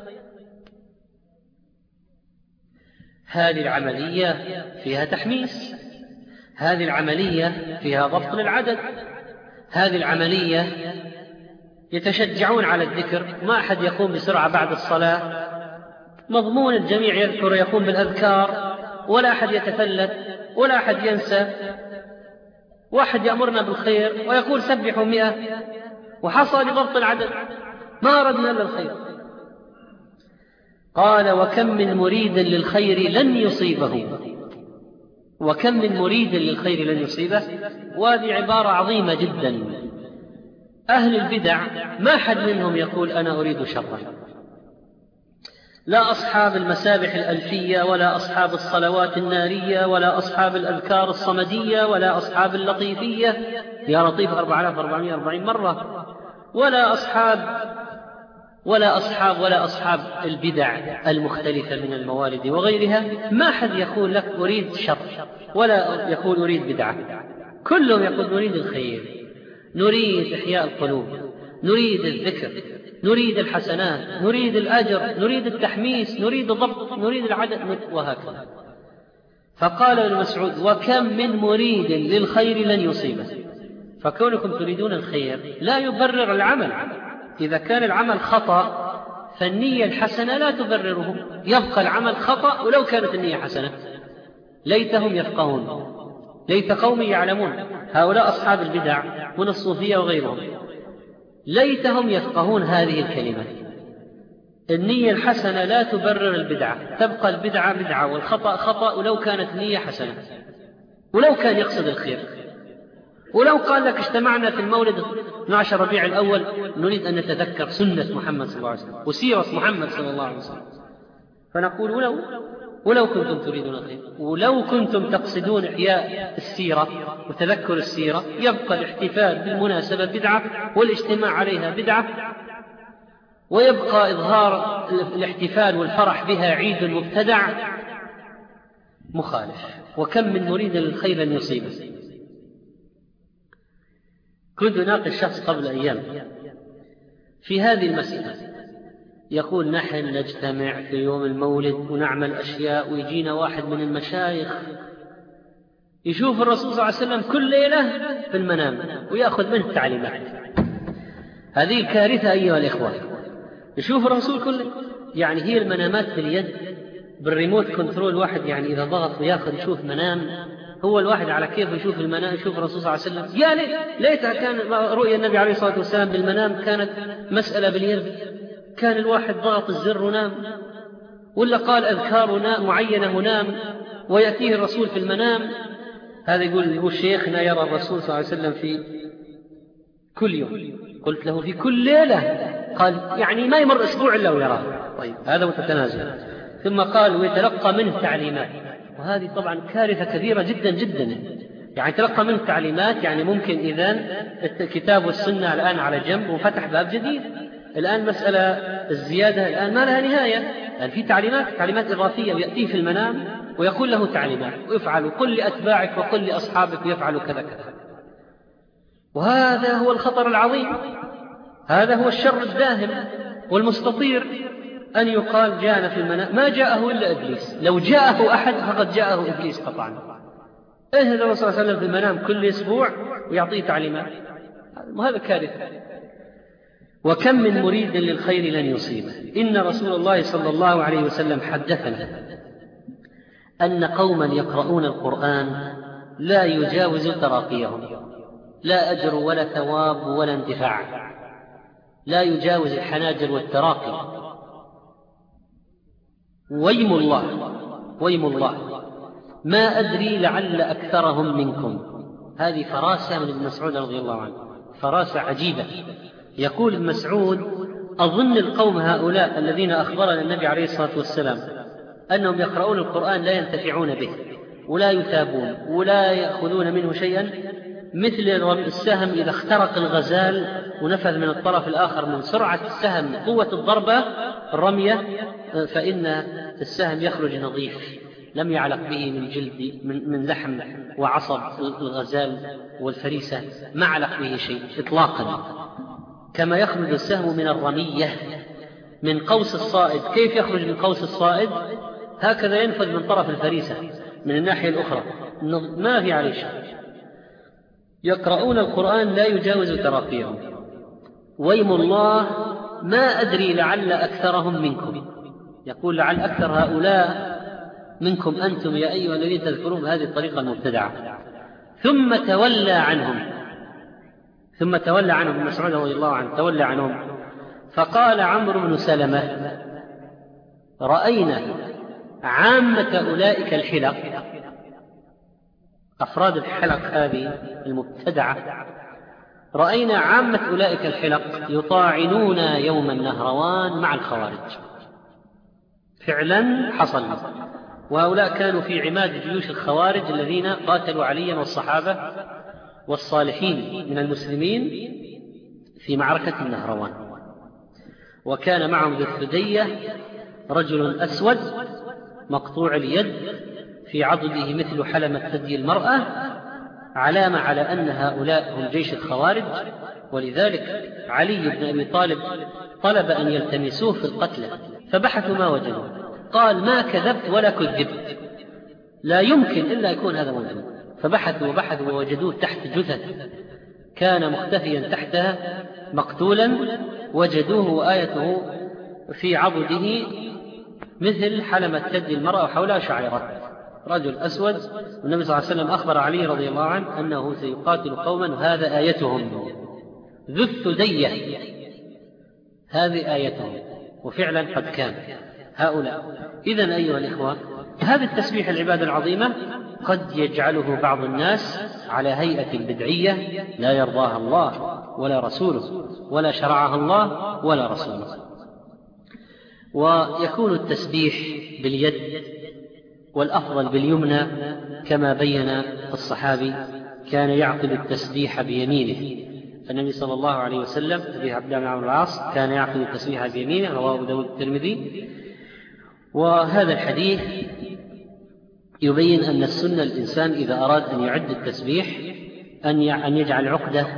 هذه العملية فيها تحميس، هذه العملية فيها ضبط للعدد، هذه العملية يتشجعون على الذكر، ما أحد يقوم بسرعة بعد الصلاة، مضمون الجميع يذكر يقوم بالأذكار، ولا أحد يتفلت ولا أحد ينسى. واحد يأمرنا بالخير ويقول: سبحوا 100، وحصل لضبط العدد، ما أردنا إلا الخير. قال: وكم من مريد للخير لن يصيبه، وكم من مريد للخير لن يصيبه. وهذه عبارة عظيمة جدا. أهل البدع ما حد منهم يقول: أنا أريد شرا. لا أصحاب المسابح الألفية، ولا أصحاب الصلوات النارية، ولا أصحاب الأذكار الصمدية، ولا أصحاب اللطيفية يا لطيف 4440 مرة، ولا أصحاب البدع المختلفة من الموالد وغيرها. ما حد يقول لك أريد شر، ولا يقول أريد بدعة، كلهم يقول نريد الخير. نريد إحياء القلوب، نريد الذكر، نريد الحسنات، نريد الأجر، نريد التحميس، نريد الضبط، نريد العدد، وهكذا. فقال ابن مسعود: وكم من مريد للخير لن يصيبه. فكونكم تريدون الخير لا يبرر العمل. إذا كان العمل خطأ فالنية الحسنة لا تبرره، يبقى العمل خطأ ولو كانت النية حسنة. ليتهم يفقهون، ليت قومي يعلمون. هؤلاء أصحاب البدع من الصوفية وغيرهم، ليتهم يفقهون هذه الكلمة. النية الحسنة لا تبرر البدعة، تبقى البدعة بدعة والخطأ خطأ ولو كانت النية حسنة، ولو كان يقصد الخير. ولو قال لك اجتمعنا في المولد 12 ربيع الأول نريد أن نتذكر سنة محمد صلى الله عليه وسلم وسيرة محمد صلى الله عليه وسلم، فنقول ولو كنتم تريدون الخير، ولو كنتم تقصدون إحياء السيرة وتذكر السيرة، يبقى الاحتفال بالمناسبة بدعة والاجتماع عليها بدعة، ويبقى إظهار الاحتفال والفرح بها عيد مبتدع مخالف. وكم من مريد للخير لن يصيبه. كنت أناقش شخص قبل أيام في هذه المسألة، يقول: نحن نجتمع في يوم المولد ونعمل أشياء، ويجينا واحد من المشايخ يشوف الرسول صلى الله عليه وسلم كل ليلة في المنام ويأخذ منه التعليمات. هذه الكارثة أيها الإخوة. يشوف الرسول يعني هي المنامات في اليد بالريموت كنترول، واحد يعني إذا ضغط ويأخذ يشوف منام، هو الواحد على كيف يشوف المنام، يشوف الرسول صلى الله عليه وسلم. يا ليتها كان رؤيا النبي عليه الصلاة والسلام بالمنام كانت مسألة باليد، كان الواحد ضغط الزر ونام، ولا قال أذكار معينة ونام ويأتيه الرسول في المنام. هذا يقول شيخنا يرى الرسول صلى الله عليه وسلم في كل يوم. قلت له: في كل ليلة؟ قال: يعني ما يمر أسبوع إلا ويراه. طيب هذا متتنازل. ثم قال: ويتلقى منه تعليمات. وهذه طبعا كارثة كبيرة جدا جدا. يعني تلقى منه تعليمات، يعني ممكن إذن الكتاب والسنة الآن على جنب وفتح باب جديد. الآن مسألة الزيادة الآن ما لها نهاية، الآن في تعليمات إضافية، ويأتيه في المنام ويقول له تعليمات ويفعل، قل لأتباعك وقل لأصحابك ويفعل كذا كذا. وهذا هو الخطر العظيم، هذا هو الشر الداهم والمستطير. أن يقال جاءنا في المنام، ما جاءه إلا إبليس. لو جاءه أحد فقد جاءه إبليس قطعا. هذا الرسول صلى الله عليه وسلم في المنام كل أسبوع ويعطيه تعليمات، وهذا كارثة. وكم من مريد للخير لن يصيبه. إن رسول الله صلى الله عليه وسلم حدثنا أن قوما يقرؤون القرآن لا يجاوز تراقيهم، لا أجر ولا ثواب ولا انتفاع، لا يجاوز الحناجر والتراقي. ويم الله ما أدري لعل أكثرهم منكم. هذه فراسة من ابن مسعود رضي الله عنه، فراسة عجيبة. يقول ابن مسعود: أظن القوم هؤلاء الذين أخبرنا النبي عليه الصلاة والسلام أنهم يقرؤون القرآن لا ينتفعون به ولا يتابون ولا يأخذون منه شيئا، مثل السهم إذا اخترق الغزال ونفذ من الطرف الآخر من سرعة السهم قوة الضربة الرمية، فإن السهم يخرج نظيف لم يعلق به من جلد من لحم وعصب الغزال والفريسة، ما علق به شيء إطلاقا. كما يخرج السهم من الرمية من قوس الصائد، كيف يخرج من قوس الصائد؟ هكذا ينفذ من طرف الفريسة من الناحية الأخرى، ما في عليه شيء. يقرؤون القرآن لا يجاوز تراقيهم. ويم الله ما أدري لعل أكثرهم منكم. يقول: لعل أكثر هؤلاء منكم أنتم يا أيها الذين تذكرون بهذه الطريقة المبتدعة. ثم تولى عنهم ابن مسعود رضي الله عنه، تولى عنهم فقال عمرو بن سلمة: رأينا عامة أولئك الحلق، أفراد الحلق هذه المبتدعة، رأينا عامة أولئك الحلق يطاعنون يوم النهروان مع الخوارج. فعلا حصل، وهؤلاء كانوا في عماد جيوش الخوارج الذين قاتلوا عليا والصحابة والصالحين من المسلمين في معركة النهروان. وكان معهم ذو الثدية رجل أسود مقطوع اليد في عضده مثل حلمة ثدي المرأة، علامة على أن هؤلاء هم جيش الخوارج، ولذلك علي بن أبي طالب طلب أن يلتمسوه في القتلى، فبحثوا ما وجدوا، قال ما كذبت ولا كذبت، لا يمكن إلا يكون هذا موجود. فبحثوا وبحثوا ووجدوه تحت جثث كان مختفيا تحتها مقتولا، وجدوه وآيته في عضده مثل حلمة ثدي المرأة وحولها شعيرات، رجل أسود. والنبي صلى الله عليه وسلم أخبر علي رضي الله عنه أنه سيقاتل قوما وهذا آيتهم، ذو الثدية، هذه آيتهم، وفعلا قد كان هؤلاء. إذن أيها الإخوة، هذا التسبيح العبادة العظيمة قد يجعله بعض الناس على هيئة بدعية لا يرضاها الله ولا رسوله، ولا شرعها الله ولا رسوله. ويكون التسبيح باليد، والأفضل باليمنى، كما بين الصحابي كان يعقد التسبيح بيمينه. النبي صلى الله عليه وسلم في عبد الله بن عمرو العاص كان يعقد التسبيح بيمينه، رواه أبو داود الترمذي. وهذا الحديث يبين أن السنة الإنسان إذا أراد أن يعد التسبيح أن يجعل عقدة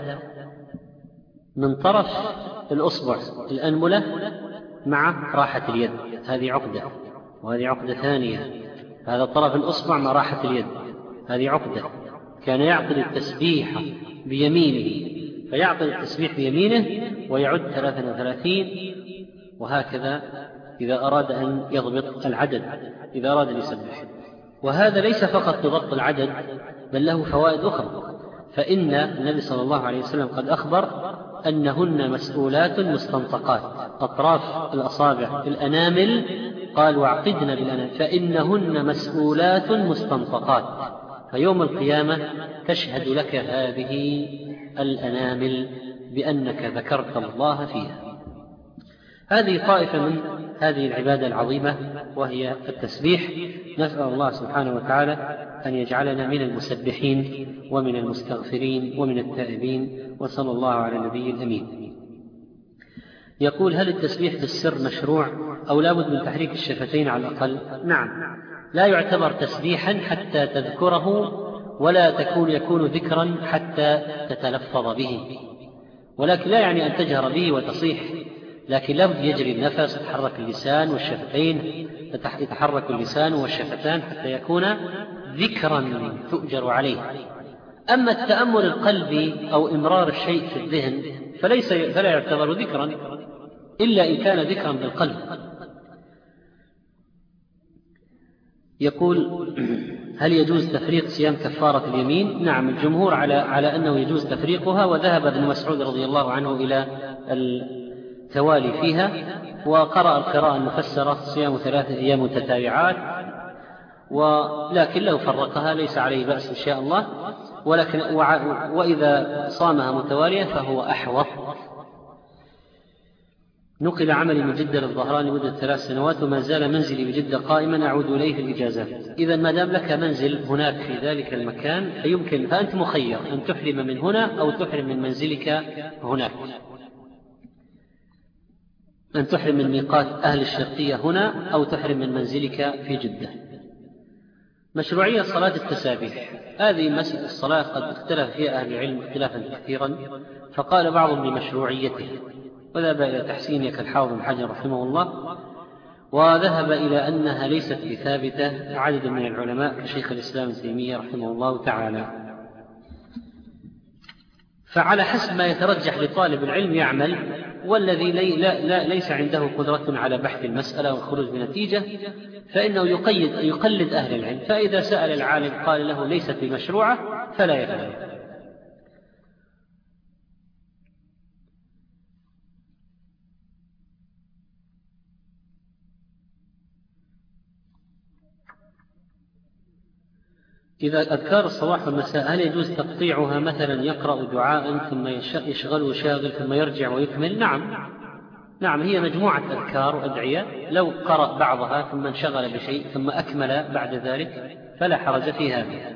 من طرف الأصبع الأنملة مع راحة اليد، هذه عقدة، وهذه عقدة ثانية، هذا طرف الأصبع مع راحة اليد، هذه عقدة. كان يعقد التسبيح بيمينه، فيعقد التسبيح بيمينه ويعد 33، وهكذا إذا أراد أن يضبط العدد، إذا أراد أن يسبح. وهذا ليس فقط لضبط العدد، بل له فوائد أخرى. فإن النبي صلى الله عليه وسلم قد أخبر أنهن مسؤولات مستنطقات، أطراف الأصابع الأنامل، قال واعقدن بالأنامل، فإنهن مسؤولات مستنطقات، فيوم القيامة تشهد لك هذه الأنامل بأنك ذكرت الله فيها. هذه طائفة من هذه العبادة العظيمة وهي التسبيح. نسأل الله سبحانه وتعالى أن يجعلنا من المسبحين ومن المستغفرين ومن التائبين، وصلى الله على النبي الأمين. يقول: هل التسبيح بالسر مشروع أو لا بد من تحريك الشفتين على الأقل؟ نعم، لا يعتبر تسبيحا حتى تذكره، ولا يكون ذكرا حتى تتلفظ به، ولكن لا يعني أن تجهر به وتصيح، لكن لا بد يجري النفس، يتحرك اللسان والشفتين، يتحرك اللسان والشفتان حتى يكون ذكرا تؤجر عليه. أما التأمل القلبي أو إمرار الشيء في الذهن فلا يعتبر ذكرا إلا إن كان ذكرا بالقلب. يقول: هل يجوز تفريق صيام كفارة اليمين؟ نعم، الجمهور على أنه يجوز تفريقها، وذهب ابن مسعود رضي الله عنه إلى التوالي فيها، وقرأ القراءة المفسرة صيام 3 أيام متتابعات، ولكن لو فرقها ليس عليه بأس إن شاء الله، ولكن وإذا صامها متوالية فهو أحوط. نقل عملي من جدة للظهران لمدة 3 سنوات، وما زال منزلي بجدة قائما، أعود إليه في الإجازات. إذا ما دام لك منزل هناك في ذلك المكان فأنت مخير أن تحرم من هنا أو تحرم من منزلك هناك، أن تحرم من ميقات أهل الشرقية هنا أو تحرم من منزلك في جدة. مشروعية صلاة التسابيح، هذه مسألة الصلاة قد اختلف فيها أهل العلم اختلافا كثيرا، فقال بعضهم بمشروعيته وذهب إلى تحسينها كالحافظ بن حجر رحمه الله، وذهب إلى أنها ليست بثابتة عدد من العلماء كشيخ الإسلام ابن تيمية رحمه الله تعالى. فعلى حسب ما يترجح لطالب العلم يعمل، والذي ليس عنده قدرة على بحث المسألة والخروج بنتيجة فإنه يقلد أهل العلم، فإذا سأل العالم قال له ليست بمشروعة فلا يفعل. إذا أذكار الصباح والمساء هل يجوز تقطيعها؟ مثلا يقرأ دعاء ثم يشغله شاغل ثم يرجع ويكمل. نعم، هي مجموعة أذكار وأدعية، لو قرأ بعضها ثم انشغل بشيء ثم أكمل بعد ذلك فلا حرج في هذا.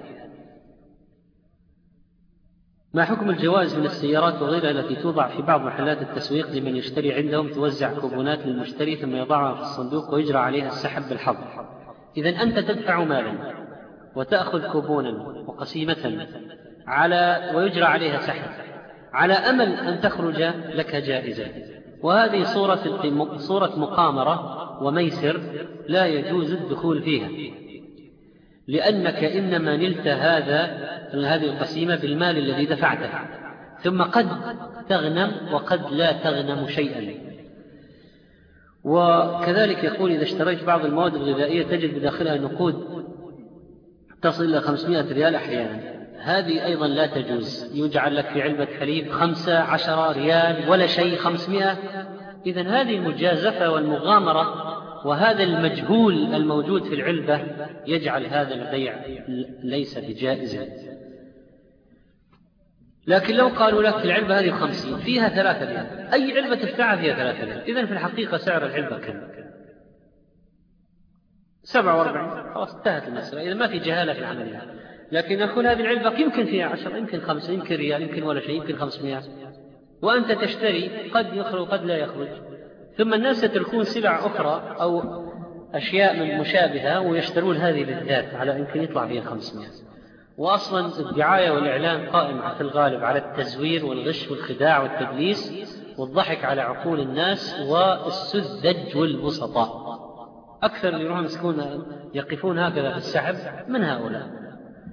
ما حكم الجوائز من السيارات وغيرها التي توضع في بعض محلات التسويق لمن يشتري عندهم، توزع كوبونات للمشتري ثم يضعها في الصندوق ويجرى عليها السحب بالحظ؟ إذن أنت تدفع مالا وتأخذ كوبونا وقسيمة ويجرى عليها سحب على أمل أن تخرج لك جائزة، وهذه صورة مقامرة وميسر لا يجوز الدخول فيها، لأنك إنما نلت هذه القسيمة بالمال الذي دفعته، ثم قد تغنم وقد لا تغنم شيئا. وكذلك يقول إذا اشتريت بعض المواد الغذائية تجد بداخلها نقود تصل إلى 500 ريال أحيانا، هذه أيضا لا تجوز. يجعل لك في علبة حليب 15 ريال ولا شيء 500. إذن هذه المجازفة والمغامرة وهذا المجهول الموجود في العلبة يجعل هذا البيع ليس بجائز. لكن لو قالوا لك العلبة هذه 50 فيها 3 ريال، أي علبة تفتحها فيها 3 ريال، إذن في الحقيقة سعر العلبة كم؟ 47. خلاص انتهت المسألة، إذا ما في جهالة في العملية. لكن نقول هذه العلبة يمكن فيها 10، يمكن 5، يمكن ريال، يمكن ولا شيء، يمكن 500، وأنت تشتري، قد يخرج قد لا يخرج. ثم الناس يتركون سلع أخرى أو أشياء من مشابهة ويشترون هذه بالذات على يمكن يطلع فيها 500. وأصلا الدعاية والإعلان قائمة في الغالب على التزوير والغش والخداع والتدليس والضحك على عقول الناس والسذج والبسطاء. أكثر اللي يروحون يقفون هكذا في السحب من هؤلاء.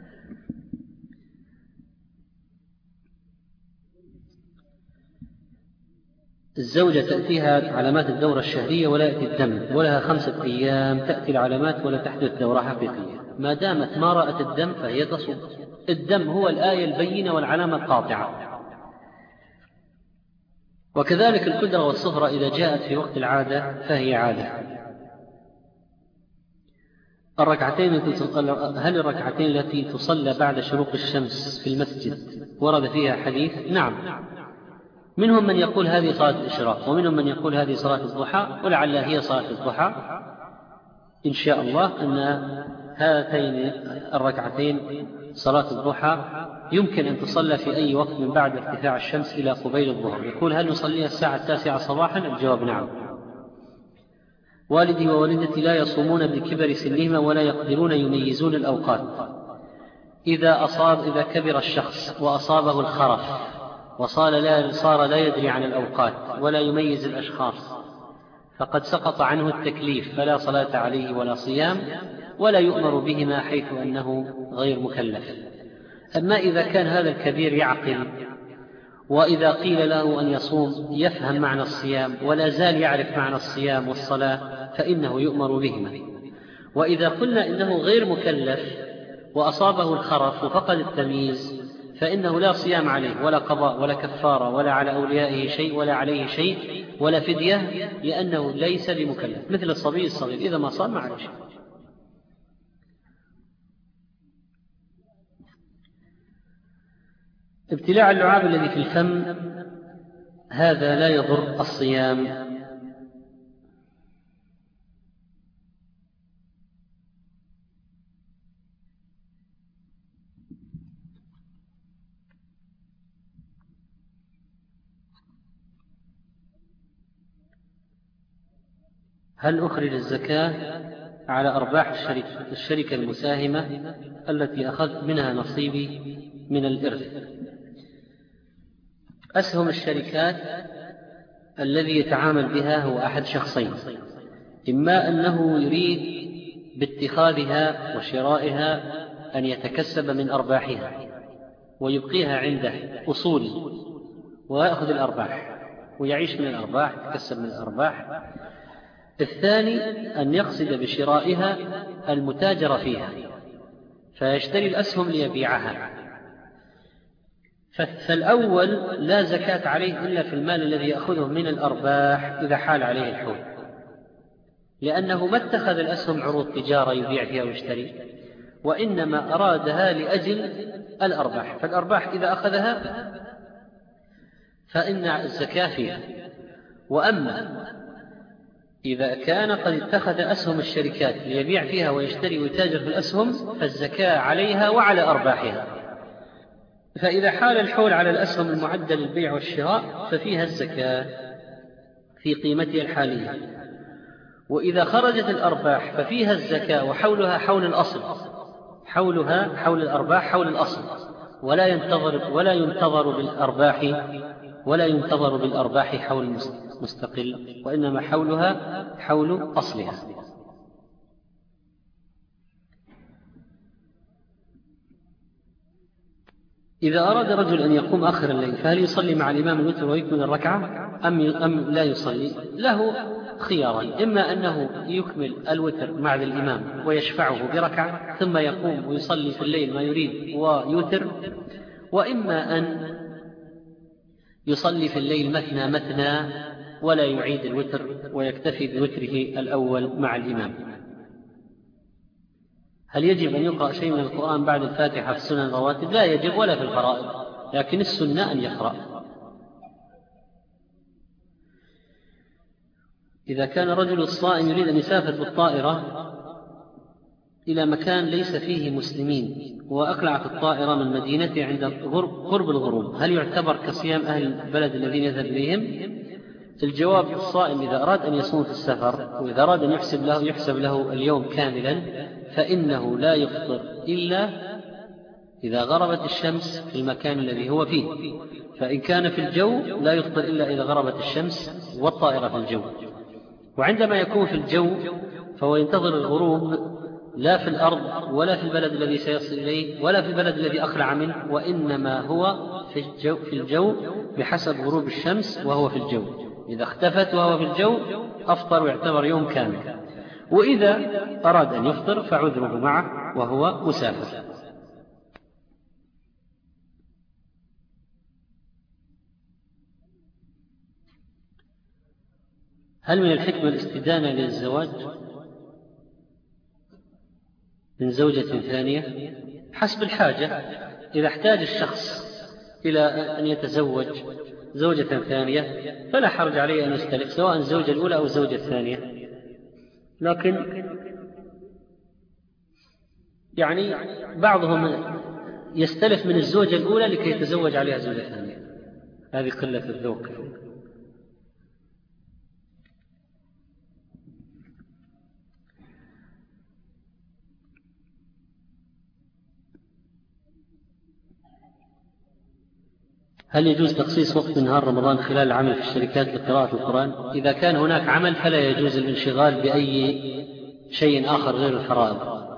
الزوجة تأتيها علامات الدورة الشهرية ولا يأتي الدم، ولها 5 أيام تأتي العلامات ولا تحدث دورة حقيقية. ما دامت ما رأت الدم فهي تصوم. الدم هو الآية البينة والعلامة القاطعة. وكذلك الكدرة والصفرة إذا جاءت في وقت العادة فهي عادة. هل الركعتين التي تصلى بعد شروق الشمس في المسجد ورد فيها حديث؟ نعم، منهم من يقول هذه صلاة الإشراق، ومنهم من يقول هذه صلاة الضحى، ولعل هي صلاة الضحى إن شاء الله. أن هاتين الركعتين صلاة الضحى يمكن أن تصلى في أي وقت من بعد ارتفاع الشمس إلى قبيل الظهر. يقول هل نصليها الساعة 9 صباحا؟ الجواب نعم. والدي ووالدتي لا يصومون بكبر سنهما ولا يقدرون يميزون الأوقات. إذا كبر الشخص وأصابه الخرف وصار لا يدري عن الأوقات ولا يميز الأشخاص فقد سقط عنه التكليف، فلا صلاة عليه ولا صيام ولا يؤمر بهما حيث أنه غير مكلف. أما إذا كان هذا الكبير يعقل وإذا قيل له أن يصوم يفهم معنى الصيام ولا زال يعرف معنى الصيام والصلاة فإنه يؤمر بهما. وإذا قلنا إنه غير مكلف وأصابه الخرف وفقد التمييز فإنه لا صيام عليه ولا قضاء ولا كفارة ولا على أوليائه شيء ولا عليه شيء ولا فدية، لأنه ليس بمكلف، مثل الصبي الصغير إذا ما صام ما عليه شيء. ابتلاع اللعاب الذي في الفم هذا لا يضر الصيام. هل أخرج الزكاة على أرباح الشركة المساهمة التي أخذت منها نصيبي من الإرث؟ أسهم الشركات الذي يتعامل بها هو أحد شخصين، إما أنه يريد باتخاذها وشرائها أن يتكسب من أرباحها ويبقيها عنده أصول ويأخذ الأرباح ويعيش من الأرباح، يتكسب من الأرباح. الثاني أن يقصد بشرائها المتاجر فيها فيشتري الأسهم ليبيعها. فالأول لا زكاة عليه إلا في المال الذي يأخذه من الأرباح إذا حال عليه الحول، لأنه ما اتخذ الأسهم عروض تجارة يبيع فيها ويشتري، وإنما أرادها لأجل الأرباح. فالأرباح إذا أخذها فإن الزكاة فيها. وأما إذا كان قد اتخذ أسهم الشركات ليبيع فيها ويشتري ويتاجر في الأسهم فالزكاة عليها وعلى أرباحها. فإذا حال الحول على الأسهم المعدة للبيع والشراء ففيها الزكاة في قيمتها الحالية. وإذا خرجت الأرباح ففيها الزكاة وحولها حول الأصل، حولها حول الأرباح حول الأصل، ولا ينتظر بالأرباح حول مستقل، وإنما حولها حول أصلها. إذا أراد رجل أن يقوم آخر الليل فهل يصلي مع الإمام الوتر ويكمل الركعة أم لا يصلي؟ له خياران: إما أنه يكمل الوتر مع الإمام ويشفعه بركعة ثم يقوم ويصلي في الليل ما يريد ويوتر، وإما أن يصلي في الليل مثنى مثنى ولا يعيد الوتر ويكتفي بوتره الأول مع الإمام. هل يجب أن يقرأ شيء من القرآن بعد الفاتحة في السنن الرواتب؟ لا يجب ولا في الفرائض، لكن السنة أن يقرأ. إذا كان رجل الصائم يريد أن يسافر بالطائرة إلى مكان ليس فيه مسلمين وأقلعت الطائرة من مدينته عند قرب الغروب، هل يعتبر كصيام أهل البلد الذين يذهب إليهم؟ الجواب: الصائم إذا أراد أن يصوم في السفر وإذا أراد أن يحسب له اليوم كاملا فإنه لا يفطر إلا إذا غربت الشمس في المكان الذي هو فيه، فإن كان في الجو لا يفطر إلا إذا غربت الشمس والطائرة في الجو. وعندما يكون في الجو فهو ينتظر الغروب لا في الأرض ولا في البلد الذي سيصل إليه ولا في البلد الذي أقلع منه، وإنما هو في الجو بحسب غروب الشمس وهو في الجو. إذا اختفت وهو في الجو أفطر ويعتبر يوم كامل، وإذا أراد أن يفطر فعذره معه وهو مسافر. هل من الحكمة الاستدانة للزواج من زوجة ثانية؟ حسب الحاجة. إذا احتاج الشخص إلى أن يتزوج زوجة ثانية فلا حرج عليه أن يستلف، سواء الزوجة الأولى أو الزوجة الثانية، لكن يعني بعضهم يستلف من الزوجة الأولى لكي يتزوج عليها زوجة ثانية، هذه قلة الذوق. هل يجوز تخصيص وقت نهار رمضان خلال العمل في الشركات لقراءة القرآن؟ إذا كان هناك عمل فلا يجوز الانشغال بأي شيء آخر غير الفرائض،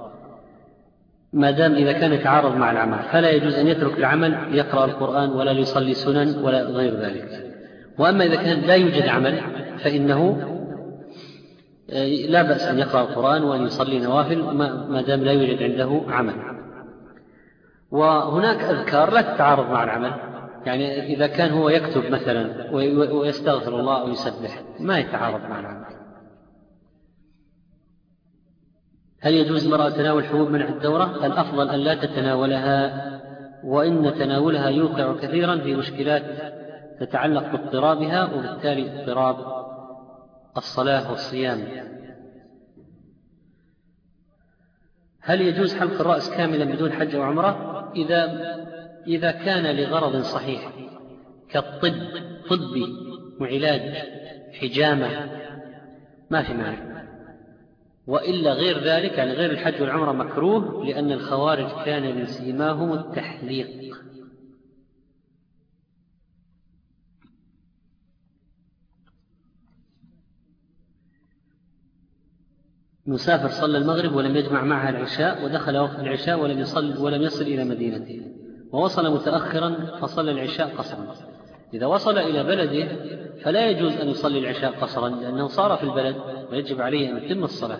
ما دام إذا كان يتعارض مع العمل فلا يجوز أن يترك العمل يقرأ القرآن ولا يصلي سنن ولا غير ذلك. وأما إذا كان لا يوجد عمل فإنه لا بأس أن يقرأ القرآن وأن يصلي نوافل ما دام لا يوجد عنده عمل. وهناك أذكار لا تتعارض مع العمل، يعني إذا كان هو يكتب مثلا ويستغفر الله ويسبح ما يتعارض مع العمل. هل يجوز المرأة تناول حبوب منع الدورة؟ الأفضل أن لا تتناولها، وإن تناولها يوقع كثيرا في مشكلات تتعلق باضطرابها وبالتالي اضطراب الصلاة والصيام. هل يجوز حلق الرأس كاملا بدون حج أو عمرة؟ إذا كان لغرض صحيح كالطب طبي وعلاج حجامة ما في مانع، وإلا غير ذلك يعني غير الحج والعمرة مكروه، لأن الخوارج كان من سيماهم التحليق. مسافر صلى المغرب ولم يجمع معها العشاء ودخل وقت العشاء ولم يصل إلى مدينته ووصل متأخرا فصلى العشاء قصرا. إذا وصل إلى بلده فلا يجوز أن يصلي العشاء قصرا لأنه صار في البلد ويجب عليه أن يتم الصلاة.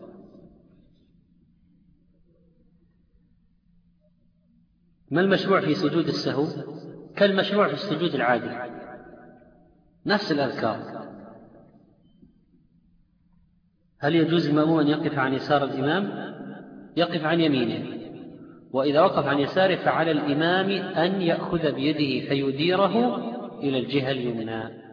ما المشروع في سجود السهو؟ كالمشروع في السجود العادي، نفس الأذكار. هل يجوز المأموم أن يقف عن يسار الإمام؟ يقف عن يمينه، وإذا وقف عن يساره فعلى الإمام أن يأخذ بيده فيديره إلى الجهة اليمنى.